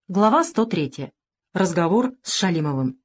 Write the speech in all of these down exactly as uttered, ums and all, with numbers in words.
Глава сто третья. Разговор с Шалимовым.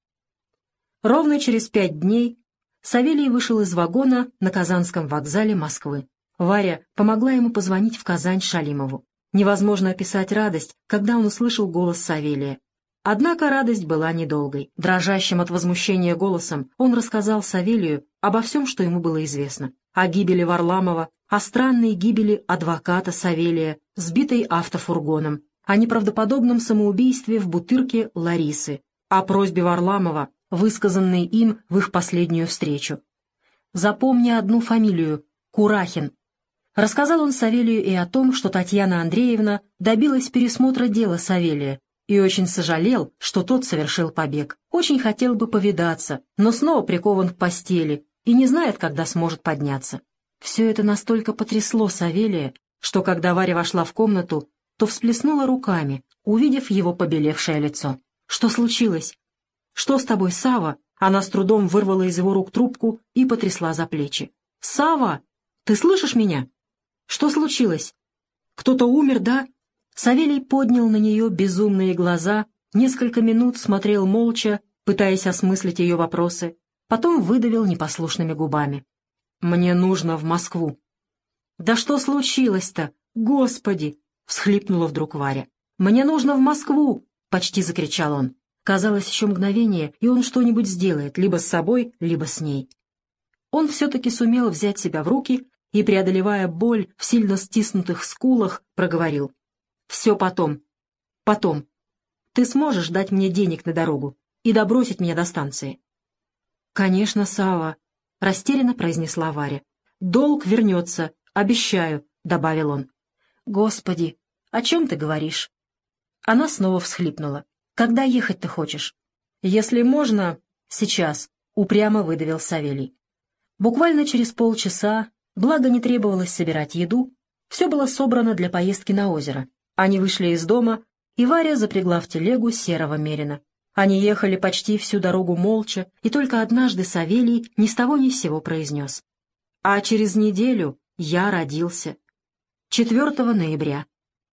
Ровно через пять дней Савелий вышел из вагона на Казанском вокзале Москвы. Варя помогла ему позвонить в Казань Шалимову. Невозможно описать радость, когда он услышал голос Савелия. Однако радость была недолгой. Дрожащим от возмущения голосом он рассказал Савелию обо всем, что ему было известно. О гибели Варламова, о странной гибели адвоката Савелия, сбитой автофургоном, о неправдоподобном самоубийстве в Бутырке Ларисы, о просьбе Варламова, высказанной им в их последнюю встречу. «Запомни одну фамилию — Курахин». Рассказал он Савелию и о том, что Татьяна Андреевна добилась пересмотра дела Савелия и очень сожалел, что тот совершил побег. Очень хотел бы повидаться, но снова прикован к постели и не знает, когда сможет подняться. Все это настолько потрясло Савелия, что когда Варя вошла в комнату, то всплеснула руками, увидев его побелевшее лицо. «Что случилось? Что с тобой, Сава?» Она с трудом вырвала из его рук трубку и потрясла за плечи. «Сава, ты слышишь меня? Что случилось? Кто-то умер, да?» Савелий поднял на нее безумные глаза, несколько минут смотрел молча, пытаясь осмыслить ее вопросы, потом выдавил непослушными губами. «Мне нужно в Москву». «Да что случилось-то? Господи!» — всхлипнула вдруг Варя. «Мне нужно в Москву!» — почти закричал он. Казалось, еще мгновение, и он что-нибудь сделает, либо с собой, либо с ней. Он все-таки сумел взять себя в руки и, преодолевая боль в сильно стиснутых скулах, проговорил. «Все потом. Потом. Ты сможешь дать мне денег на дорогу и добросить меня до станции?» «Конечно, Сава», — растерянно произнесла Варя. «Долг вернется, обещаю», — добавил он. «Господи, о чем ты говоришь?» Она снова всхлипнула. «Когда ехать ты хочешь?» «Если можно, сейчас», — упрямо выдавил Савелий. Буквально через полчаса, благо не требовалось собирать еду, все было собрано для поездки на озеро. Они вышли из дома, и Варя запрягла в телегу серого мерина. Они ехали почти всю дорогу молча, и только однажды Савелий ни с того ни с сего произнес. «А через неделю я родился. четвёртого ноября.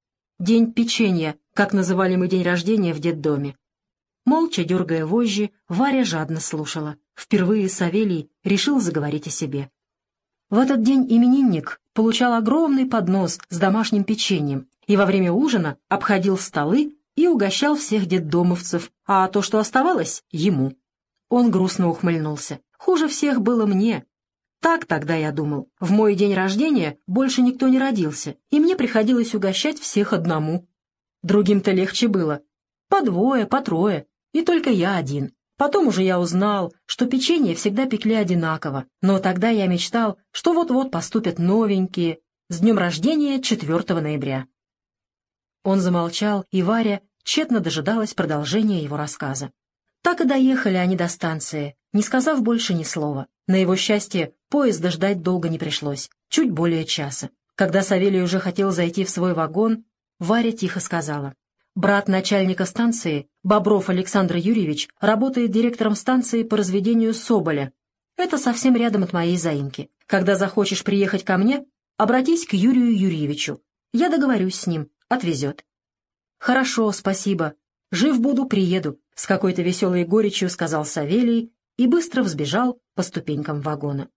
День печенья, как называли мы день рождения в детдоме». Молча дергая вожжи, Варя жадно слушала. Впервые Савелий решил заговорить о себе. В этот день именинник получал огромный поднос с домашним печеньем и во время ужина обходил столы и угощал всех детдомовцев, а то, что оставалось, ему. Он грустно ухмыльнулся. «Хуже всех было мне. Так тогда я думал. В мой день рождения больше никто не родился, и мне приходилось угощать всех одному. Другим-то легче было. По двое, по трое, и только я один. Потом уже я узнал, что печенье всегда пекли одинаково, но тогда я мечтал, что вот-вот поступят новенькие. С днем рождения четвёртого ноября». Он замолчал, и Варя тщетно дожидалась продолжения его рассказа. Так и доехали они до станции, не сказав больше ни слова. На его счастье, поезда ждать долго не пришлось, чуть более часа. Когда Савелий уже хотел зайти в свой вагон, Варя тихо сказала. «Брат начальника станции, Бобров Александр Юрьевич, работает директором станции по разведению соболя. Это совсем рядом от моей заимки. Когда захочешь приехать ко мне, обратись к Юрию Юрьевичу. Я договорюсь с ним, отвезет». «Хорошо, спасибо. Жив буду, приеду», — с какой-то веселой горечью сказал Савелий и быстро взбежал по ступенькам вагона.